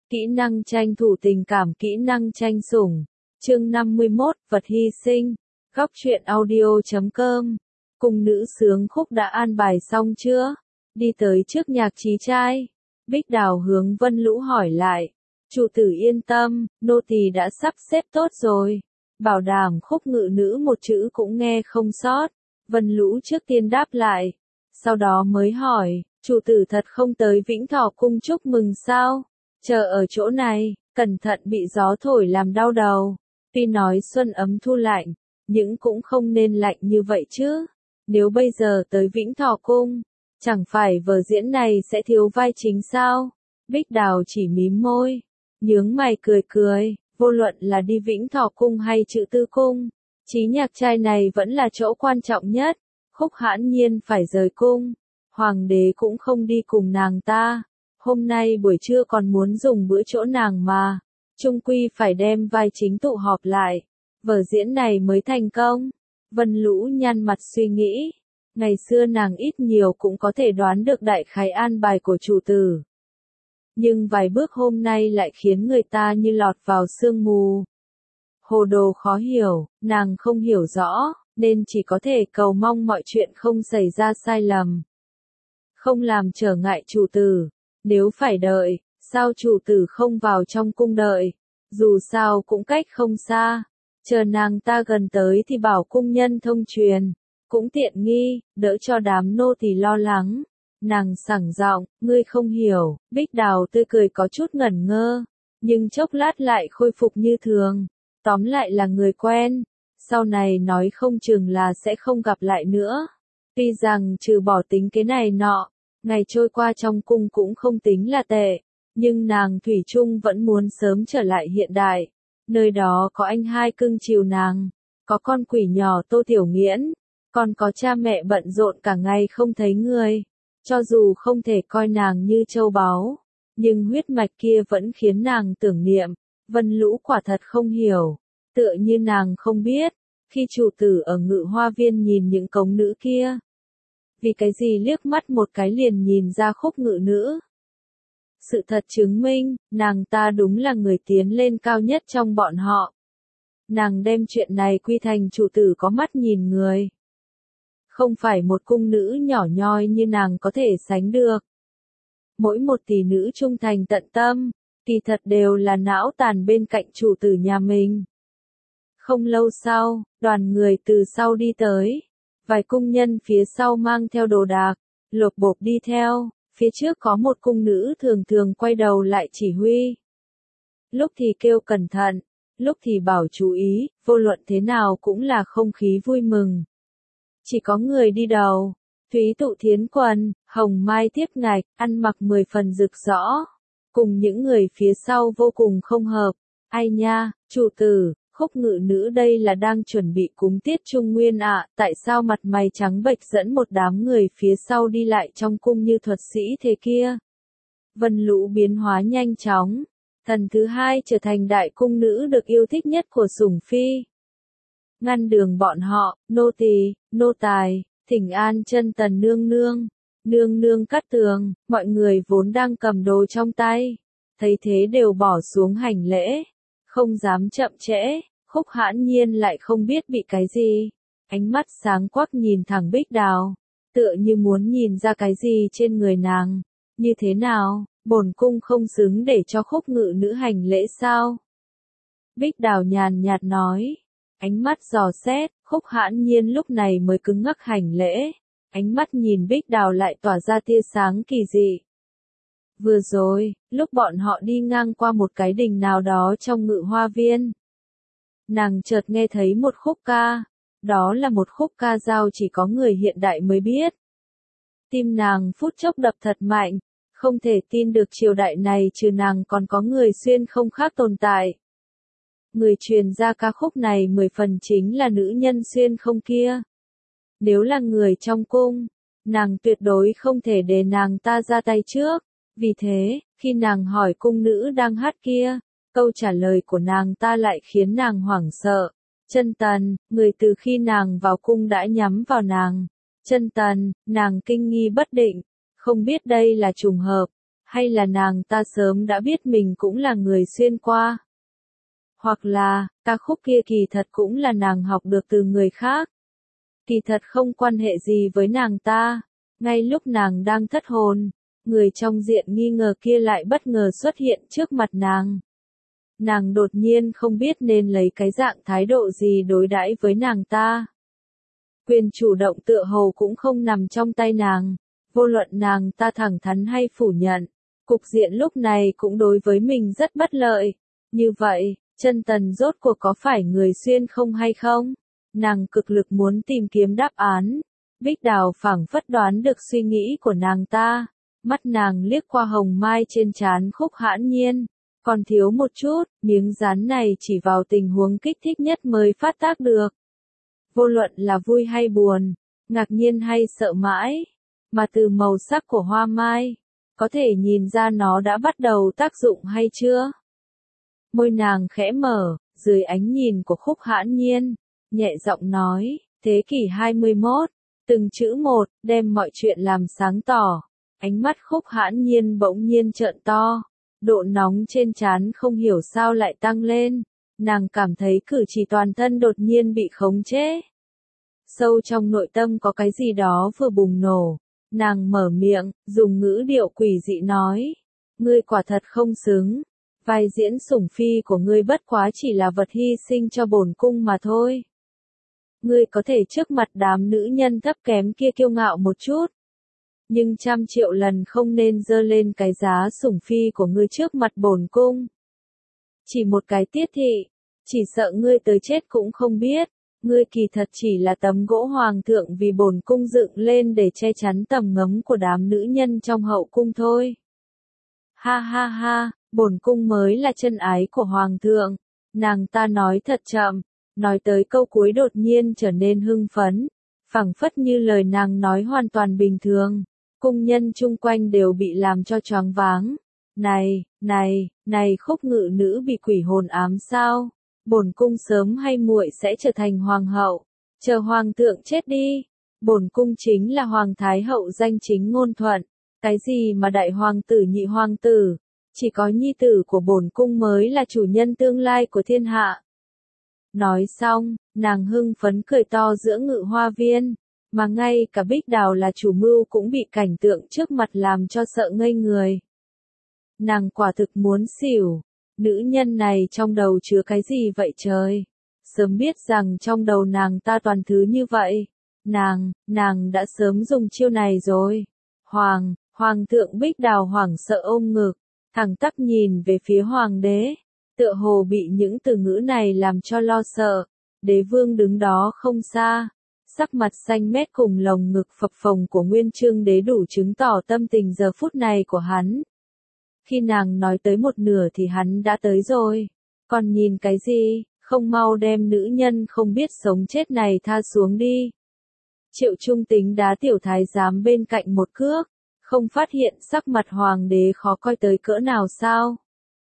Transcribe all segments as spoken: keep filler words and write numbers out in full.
Kỹ năng tranh thủ tình cảm, kỹ năng tranh sủng. Chương năm mươi mốt, vật hy sinh. Góc truyện audio chấm com. Cung nữ sướng khúc đã an bài xong chưa? Đi tới trước nhạc trí trai. Bích Đào hướng Vân Lũ hỏi lại. Chủ tử yên tâm, nô tỳ đã sắp xếp tốt rồi. Bảo đảm khúc ngự nữ một chữ cũng nghe không sót. Vân Lũ trước tiên đáp lại. Sau đó mới hỏi, chủ tử thật không tới Vĩnh Thọ cung chúc mừng sao? Chờ ở chỗ này, cẩn thận bị gió thổi làm đau đầu. Tuy nói xuân ấm thu lạnh, nhưng cũng không nên lạnh như vậy chứ. Nếu bây giờ tới Vĩnh Thọ cung, chẳng phải vở diễn này sẽ thiếu vai chính sao? Bích Đào chỉ mím môi, nhướng mày cười cười, vô luận là đi Vĩnh Thọ cung hay Chữ Tư cung, Chí Nhạc trai này vẫn là chỗ quan trọng nhất. Khúc hãn nhiên phải rời cung, hoàng đế cũng không đi cùng nàng ta. Hôm nay buổi trưa còn muốn dùng bữa chỗ nàng mà, chung quy phải đem vai chính tụ họp lại, vở diễn này mới thành công. Vân Lũ nhăn mặt suy nghĩ, ngày xưa nàng ít nhiều cũng có thể đoán được đại khái an bài của chủ tử. Nhưng vài bước hôm nay lại khiến người ta như lọt vào sương mù. Hồ đồ khó hiểu, nàng không hiểu rõ, nên chỉ có thể cầu mong mọi chuyện không xảy ra sai lầm. Không làm trở ngại chủ tử. Nếu phải đợi, sao chủ tử không vào trong cung đợi? Dù sao cũng cách không xa. Chờ nàng ta gần tới thì bảo cung nhân thông truyền. Cũng tiện nghi, đỡ cho đám nô tỳ lo lắng. Nàng sảng giọng, ngươi không hiểu. Bích Đào tươi cười có chút ngẩn ngơ. Nhưng chốc lát lại khôi phục như thường. Tóm lại là người quen. Sau này nói không chừng là sẽ không gặp lại nữa. Tuy rằng trừ bỏ tính cái này nọ, ngày trôi qua trong cung cũng không tính là tệ, nhưng nàng thủy chung vẫn muốn sớm trở lại hiện đại. Nơi đó có anh hai cưng chiều nàng, có con quỷ nhỏ Tô Tiểu Nghiễn, còn có cha mẹ bận rộn cả ngày không thấy người. Cho dù không thể coi nàng như châu báu, nhưng huyết mạch kia vẫn khiến nàng tưởng niệm. Vân Lũ quả thật không hiểu, tựa như nàng không biết, khi chủ tử ở Ngự Hoa Viên nhìn những cống nữ kia, vì cái gì liếc mắt một cái liền nhìn ra khúc ngự nữ. Sự thật chứng minh, nàng ta đúng là người tiến lên cao nhất trong bọn họ. Nàng đem chuyện này quy thành chủ tử có mắt nhìn người. Không phải một cung nữ nhỏ nhoi như nàng có thể sánh được. Mỗi một tỷ nữ trung thành tận tâm, kỳ thật đều là não tàn bên cạnh chủ tử nhà mình. Không lâu sau, đoàn người từ sau đi tới. Vài cung nhân phía sau mang theo đồ đạc, lộp bộp đi theo, phía trước có một cung nữ thường thường quay đầu lại chỉ huy. Lúc thì kêu cẩn thận, lúc thì bảo chú ý, vô luận thế nào cũng là không khí vui mừng. Chỉ có người đi đầu, Thúy Tụ Thiến Quần, hồng mai tiếp ngạch, ăn mặc mười phần rực rõ, cùng những người phía sau vô cùng không hợp. Ai nha, chủ tử, khúc ngự nữ đây là đang chuẩn bị cúng tiết Trung Nguyên ạ, à, tại sao mặt mày trắng bệch dẫn một đám người phía sau đi lại trong cung như thuật sĩ thế kia? Vân Lũ biến hóa nhanh chóng, thần thứ hai trở thành đại cung nữ được yêu thích nhất của sủng phi. Ngăn đường bọn họ, nô tỳ, nô tài, thỉnh an chân tần nương nương, nương nương cắt tường, mọi người vốn đang cầm đồ trong tay, thấy thế đều bỏ xuống hành lễ, không dám chậm trễ. Khúc hãn nhiên lại không biết bị cái gì, ánh mắt sáng quắc nhìn thẳng Bích Đào, tựa như muốn nhìn ra cái gì trên người nàng. Như thế nào, bổn cung không xứng để cho khúc ngự nữ hành lễ sao? Bích Đào nhàn nhạt nói, ánh mắt dò xét. Khúc hãn nhiên lúc này mới cứng ngắc hành lễ, ánh mắt nhìn Bích Đào lại tỏa ra tia sáng kỳ dị. Vừa rồi, lúc bọn họ đi ngang qua một cái đình nào đó trong Ngự Hoa Viên, nàng chợt nghe thấy một khúc ca, đó là một khúc ca dao chỉ có người hiện đại mới biết. Tim nàng phút chốc đập thật mạnh, không thể tin được triều đại này trừ nàng còn có người xuyên không khác tồn tại. Người truyền ra ca khúc này mười phần chính là nữ nhân xuyên không kia. Nếu là người trong cung, nàng tuyệt đối không thể để nàng ta ra tay trước. Vì thế, khi nàng hỏi cung nữ đang hát kia, câu trả lời của nàng ta lại khiến nàng hoảng sợ. Chân Tần, người từ khi nàng vào cung đã nhắm vào nàng. Chân Tần, nàng kinh nghi bất định, không biết đây là trùng hợp, Hay là nàng ta sớm đã biết mình cũng là người xuyên qua? Hoặc là, ca khúc kia kỳ thật cũng là nàng học được từ người khác. Kỳ thật không quan hệ gì với nàng ta. Ngay lúc nàng đang thất hồn, người trong diện nghi ngờ kia lại bất ngờ xuất hiện trước mặt nàng. Nàng đột nhiên không biết nên lấy cái dạng thái độ gì đối đãi với nàng ta. Quyền chủ động tựa hồ cũng không nằm trong tay nàng, vô luận nàng ta thẳng thắn hay phủ nhận, cục diện lúc này cũng đối với mình rất bất lợi. Như vậy, Chân Tần rốt cuộc có phải người xuyên không hay không? Nàng cực lực muốn tìm kiếm đáp án. Bích Đào phảng phất đoán được suy nghĩ của nàng ta, mắt nàng liếc qua hồng mai trên trán Khúc Hãn Nhiên, còn thiếu một chút, miếng dán này chỉ vào tình huống kích thích nhất mới phát tác được. Vô luận là vui hay buồn, ngạc nhiên hay sợ mãi, mà từ màu sắc của hoa mai, có thể nhìn ra nó đã bắt đầu tác dụng hay chưa. Môi nàng khẽ mở, dưới ánh nhìn của Khúc Hãn Nhiên, nhẹ giọng nói, thế kỷ hai mươi mốt, từng chữ một, đem mọi chuyện làm sáng tỏ. Ánh mắt Khúc Hãn Nhiên bỗng nhiên trợn to, độ nóng trên trán không hiểu sao lại tăng lên, nàng cảm thấy cử chỉ toàn thân đột nhiên bị khống chế. Sâu trong nội tâm có cái gì đó vừa bùng nổ, nàng mở miệng, dùng ngữ điệu quỷ dị nói, ngươi quả thật không xứng, vai diễn sủng phi của ngươi bất quá chỉ là vật hy sinh cho bổn cung mà thôi. Ngươi có thể trước mặt đám nữ nhân thấp kém kia kiêu ngạo một chút, nhưng trăm triệu lần không nên dơ lên cái giá sủng phi của ngươi trước mặt bổn cung. Chỉ một cái tiết thị, chỉ sợ ngươi tới chết cũng không biết, ngươi kỳ thật chỉ là tấm gỗ hoàng thượng vì bổn cung dựng lên để che chắn tầm ngấm của đám nữ nhân trong hậu cung thôi. Ha ha ha, bổn cung mới là chân ái của hoàng thượng. Nàng ta nói thật chậm, nói tới câu cuối đột nhiên trở nên hưng phấn, phảng phất như lời nàng nói hoàn toàn bình thường. Cung nhân chung quanh đều bị làm cho choáng váng. Này, này, này Khúc ngự nữ bị quỷ hồn ám sao? Bổn cung sớm hay muội sẽ trở thành hoàng hậu. Chờ hoàng thượng chết đi. Bổn cung chính là hoàng thái hậu danh chính ngôn thuận. Cái gì mà đại hoàng tử nhị hoàng tử? Chỉ có nhi tử của bổn cung mới là chủ nhân tương lai của thiên hạ. Nói xong, nàng hưng phấn cười to giữa ngự hoa viên. Mà ngay cả Bích Đào là chủ mưu cũng bị cảnh tượng trước mặt làm cho sợ ngây người. Nàng quả thực muốn xỉu. Nữ nhân này trong đầu chứa cái gì vậy trời? Sớm biết rằng trong đầu nàng ta toàn thứ như vậy. Nàng, nàng đã sớm dùng chiêu này rồi. Hoàng, Hoàng thượng Bích Đào hoảng sợ ôm ngực, thẳng tắp nhìn về phía hoàng đế. Tựa hồ bị những từ ngữ này làm cho lo sợ. Đế vương đứng đó không xa. Sắc mặt xanh mét cùng lồng ngực phập phồng của Nguyên Chương Đế đủ chứng tỏ tâm tình giờ phút này của hắn. Khi nàng nói tới một nửa thì hắn đã tới rồi. Còn nhìn cái gì, không mau đem nữ nhân không biết sống chết này tha xuống đi. Triệu Trung Tính đá tiểu thái giám bên cạnh một cước, không phát hiện sắc mặt hoàng đế khó coi tới cỡ nào sao.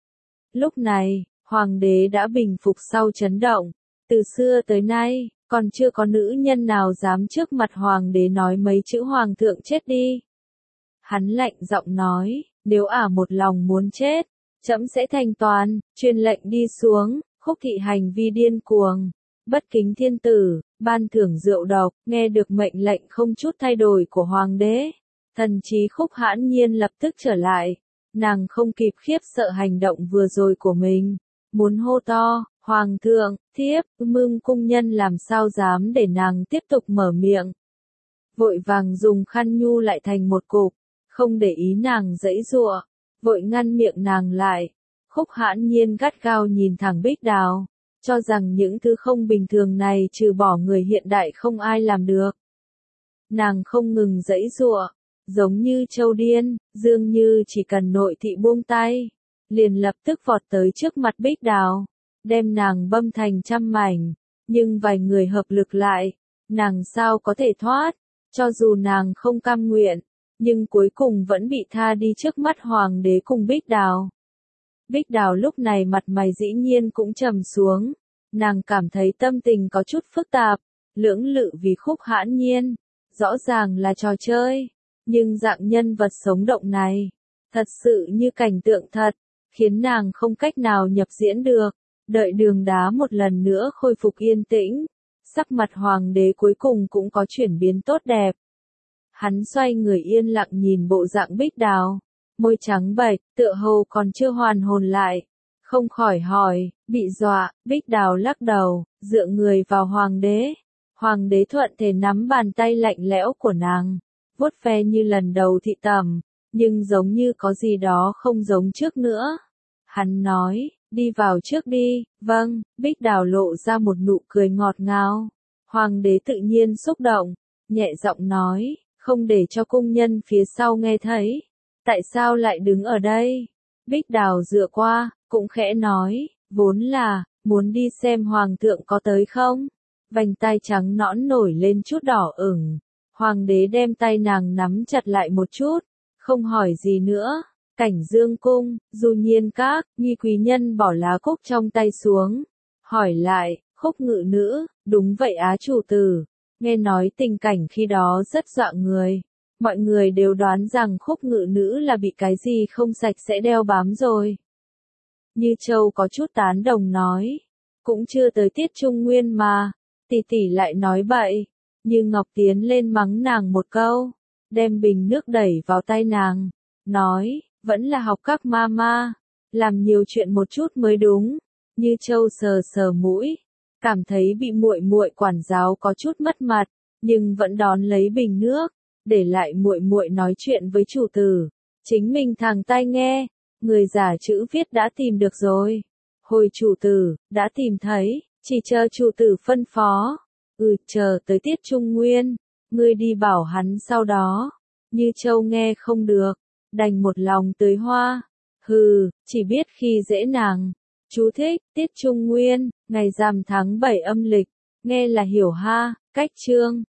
Lúc này, hoàng đế đã bình phục sau chấn động. Từ xưa tới nay, còn chưa có nữ nhân nào dám trước mặt hoàng đế nói mấy chữ hoàng thượng chết đi. Hắn lạnh giọng nói, nếu ả một lòng muốn chết, trẫm sẽ thanh toán, truyền lệnh đi xuống. Khúc thị hành vi điên cuồng, bất kính thiên tử, ban thưởng rượu độc, nghe được mệnh lệnh không chút thay đổi của hoàng đế. Thần trí Khúc Hãn Nhiên lập tức trở lại, nàng không kịp khiếp sợ hành động vừa rồi của mình, muốn hô to, hoàng thượng, thiếp, mương cung nhân làm sao dám để nàng tiếp tục mở miệng. Vội vàng dùng khăn nhu lại thành một cục, không để ý nàng giãy giụa, vội ngăn miệng nàng lại. Khúc Hãn Nhiên gắt gao nhìn thẳng Bích Đào, cho rằng những thứ không bình thường này trừ bỏ người hiện đại không ai làm được. Nàng không ngừng giãy giụa, giống như trâu điên, dường như chỉ cần nội thị buông tay, liền lập tức vọt tới trước mặt Bích Đào, đem nàng băm thành trăm mảnh, nhưng vài người hợp lực lại, nàng sao có thể thoát, cho dù nàng không cam nguyện, nhưng cuối cùng vẫn bị tha đi trước mắt hoàng đế cùng Bích Đào. Bích Đào lúc này mặt mày dĩ nhiên cũng trầm xuống, nàng cảm thấy tâm tình có chút phức tạp, lưỡng lự vì Khúc Hãn Nhiên, rõ ràng là trò chơi, nhưng dạng nhân vật sống động này, Thật sự như cảnh tượng thật, khiến nàng không cách nào nhập diễn được. Đợi đường đá một lần nữa khôi phục yên tĩnh, sắc mặt hoàng đế cuối cùng cũng có chuyển biến tốt đẹp. Hắn xoay người yên lặng nhìn bộ dạng Bích Đào, môi trắng bệch, tựa hồ còn chưa hoàn hồn lại. Không khỏi hỏi, bị dọa, Bích Đào lắc đầu, dựa người vào hoàng đế. Hoàng đế thuận thể nắm bàn tay lạnh lẽo của nàng, vuốt ve như lần đầu thị tẩm, nhưng giống như có gì đó không giống trước nữa. Hắn nói, đi vào trước đi, vâng, Bích Đào lộ ra một nụ cười ngọt ngào. Hoàng đế tự nhiên xúc động, nhẹ giọng nói, không để cho cung nhân phía sau nghe thấy. Tại sao lại đứng ở đây? Bích Đào dựa qua, cũng khẽ nói, vốn là, muốn đi xem hoàng thượng có tới không? Vành tai trắng nõn nổi lên chút đỏ ửng. Hoàng đế đem tay nàng nắm chặt lại một chút, không hỏi gì nữa. Cảnh Dương cung, Du Nhiên các, Nghi quý nhân bỏ lá cúc trong tay xuống, hỏi lại, Khúc ngự nữ, đúng vậy á chủ tử. Nghe nói tình cảnh khi đó rất dọa người. Mọi người đều đoán rằng Khúc ngự nữ là bị cái gì không sạch sẽ đeo bám rồi. Như Châu có chút tán đồng nói, cũng chưa tới tiết trung nguyên mà, tỷ tỷ lại nói bậy. Như Ngọc tiến lên mắng nàng một câu, đem bình nước đẩy vào tay nàng, nói, vẫn là học các ma ma, làm nhiều chuyện một chút mới đúng. Như Châu sờ sờ mũi, cảm thấy bị muội muội quản giáo có chút mất mặt, nhưng vẫn đón lấy bình nước, để lại muội muội nói chuyện với chủ tử. Chính mình thẳng tai nghe, người giả chữ viết đã tìm được rồi. Hồi chủ tử, đã tìm thấy, chỉ chờ chủ tử phân phó. Ừ, chờ tới tiết trung nguyên, ngươi đi bảo hắn sau đó. Như Châu nghe không được, đành một lòng tưới hoa. Hừ, chỉ biết khi dễ nàng. Chú thích, tiết trung nguyên, ngày rằm tháng bảy âm lịch, nghe là hiểu ha, cách chương.